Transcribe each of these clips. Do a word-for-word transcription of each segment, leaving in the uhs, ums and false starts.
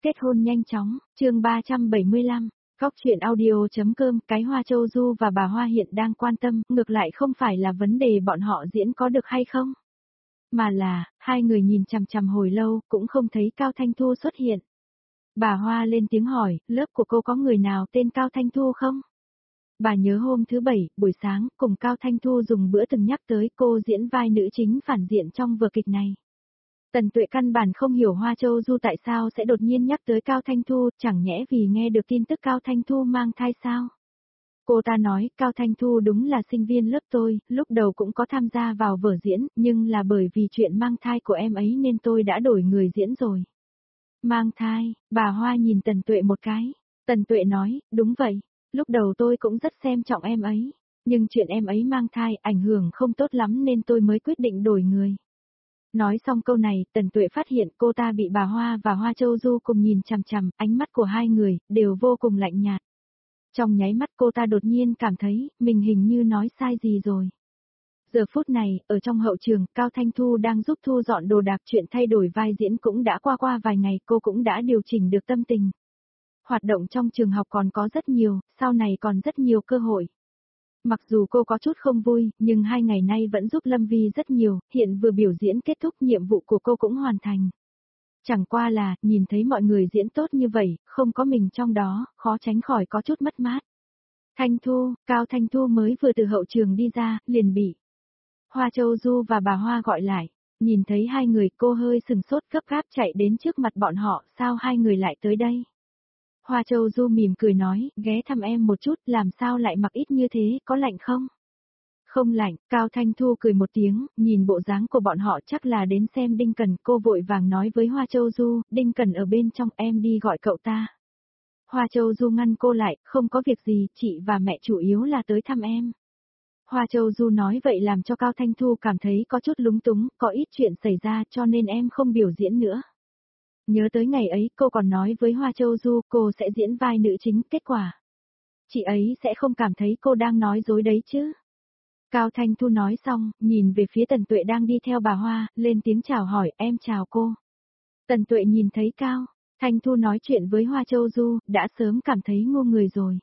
kết hôn nhanh chóng, chương ba trăm bảy mươi lăm, Góc truyện audio.com, cái Hoa Châu Du và bà Hoa hiện đang quan tâm, ngược lại không phải là vấn đề bọn họ diễn có được hay không, mà là, hai người nhìn chằm chằm hồi lâu, cũng không thấy Cao Thanh Thu xuất hiện. Bà Hoa lên tiếng hỏi, lớp của cô có người nào tên Cao Thanh Thu không? Bà nhớ hôm thứ bảy, buổi sáng, cùng Cao Thanh Thu dùng bữa từng nhắc tới cô diễn vai nữ chính phản diện trong vở kịch này. Tần Tuệ căn bản không hiểu Hoa Châu Du tại sao sẽ đột nhiên nhắc tới Cao Thanh Thu, chẳng nhẽ vì nghe được tin tức Cao Thanh Thu mang thai sao? Cô ta nói, Cao Thanh Thu đúng là sinh viên lớp tôi, lúc đầu cũng có tham gia vào vở diễn, nhưng là bởi vì chuyện mang thai của em ấy nên tôi đã đổi người diễn rồi. Mang thai, bà Hoa nhìn Tần Tuệ một cái. Tần Tuệ nói, đúng vậy, lúc đầu tôi cũng rất xem trọng em ấy, nhưng chuyện em ấy mang thai ảnh hưởng không tốt lắm nên tôi mới quyết định đổi người. Nói xong câu này, Tần Tuệ phát hiện cô ta bị bà Hoa và Hoa Châu Du cùng nhìn chằm chằm, ánh mắt của hai người, đều vô cùng lạnh nhạt. Trong nháy mắt cô ta đột nhiên cảm thấy, mình hình như nói sai gì rồi. Giờ phút này, ở trong hậu trường, Cao Thanh Thu đang giúp thu dọn đồ đạc, chuyện thay đổi vai diễn cũng đã qua qua vài ngày, cô cũng đã điều chỉnh được tâm tình. Hoạt động trong trường học còn có rất nhiều, sau này còn rất nhiều cơ hội. Mặc dù cô có chút không vui, nhưng hai ngày nay vẫn giúp Lâm Vi rất nhiều, hiện vừa biểu diễn kết thúc nhiệm vụ của cô cũng hoàn thành. Chẳng qua là, nhìn thấy mọi người diễn tốt như vậy, không có mình trong đó, khó tránh khỏi có chút mất mát. Thanh Thu, Cao Thanh Thu mới vừa từ hậu trường đi ra, liền bị Hoa Châu Du và bà Hoa gọi lại. Nhìn thấy hai người, cô hơi sừng sốt gấp gáp chạy đến trước mặt bọn họ, sao hai người lại tới đây? Hoa Châu Du mỉm cười nói, ghé thăm em một chút, làm sao lại mặc ít như thế, có lạnh không? Không lạnh, Cao Thanh Thu cười một tiếng, nhìn bộ dáng của bọn họ chắc là đến xem Đinh Cần, cô vội vàng nói với Hoa Châu Du, Đinh Cần ở bên trong, em đi gọi cậu ta. Hoa Châu Du ngăn cô lại, không có việc gì, chị và mẹ chủ yếu là tới thăm em. Hoa Châu Du nói vậy làm cho Cao Thanh Thu cảm thấy có chút lúng túng, có ít chuyện xảy ra cho nên em không biểu diễn nữa. Nhớ tới ngày ấy cô còn nói với Hoa Châu Du cô sẽ diễn vai nữ chính, kết quả. Chị ấy sẽ không cảm thấy cô đang nói dối đấy chứ. Cao Thanh Thu nói xong, nhìn về phía Tần Tuệ đang đi theo bà Hoa, lên tiếng chào hỏi, em chào cô. Tần Tuệ nhìn thấy Cao Thanh Thu nói chuyện với Hoa Châu Du, đã sớm cảm thấy ngu người rồi.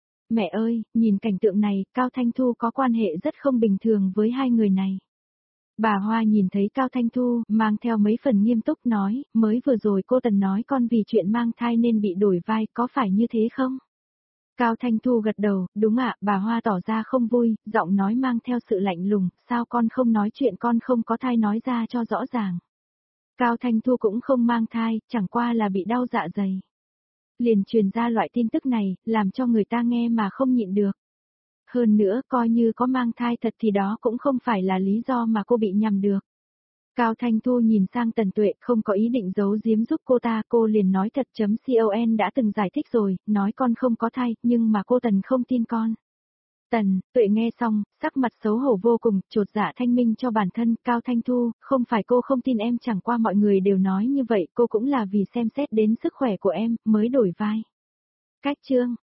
Mẹ ơi, nhìn cảnh tượng này, Cao Thanh Thu có quan hệ rất không bình thường với hai người này. Bà Hoa nhìn thấy Cao Thanh Thu, mang theo mấy phần nghiêm túc nói, mới vừa rồi cô Tần nói con vì chuyện mang thai nên bị đổi vai, có phải như thế không? Cao Thanh Thu gật đầu, đúng ạ, bà Hoa tỏ ra không vui, giọng nói mang theo sự lạnh lùng, sao con không nói chuyện con không có thai nói ra cho rõ ràng. Cao Thanh Thu cũng không mang thai, chẳng qua là bị đau dạ dày. Liền truyền ra loại tin tức này, làm cho người ta nghe mà không nhịn được. Hơn nữa, coi như có mang thai thật thì đó cũng không phải là lý do mà cô bị nhầm được. Cao Thanh Thu nhìn sang Tần Tuệ, không có ý định giấu giếm giúp cô ta, cô liền nói thật chấm con đã từng giải thích rồi, nói con không có thai, nhưng mà cô Tần không tin con. Tần, Tuệ nghe xong, sắc mặt xấu hổ vô cùng, chột dạ thanh minh cho bản thân, Cao Thanh Thu, không phải cô không tin em, chẳng qua mọi người đều nói như vậy, cô cũng là vì xem xét đến sức khỏe của em, mới đổi vai. Cách chương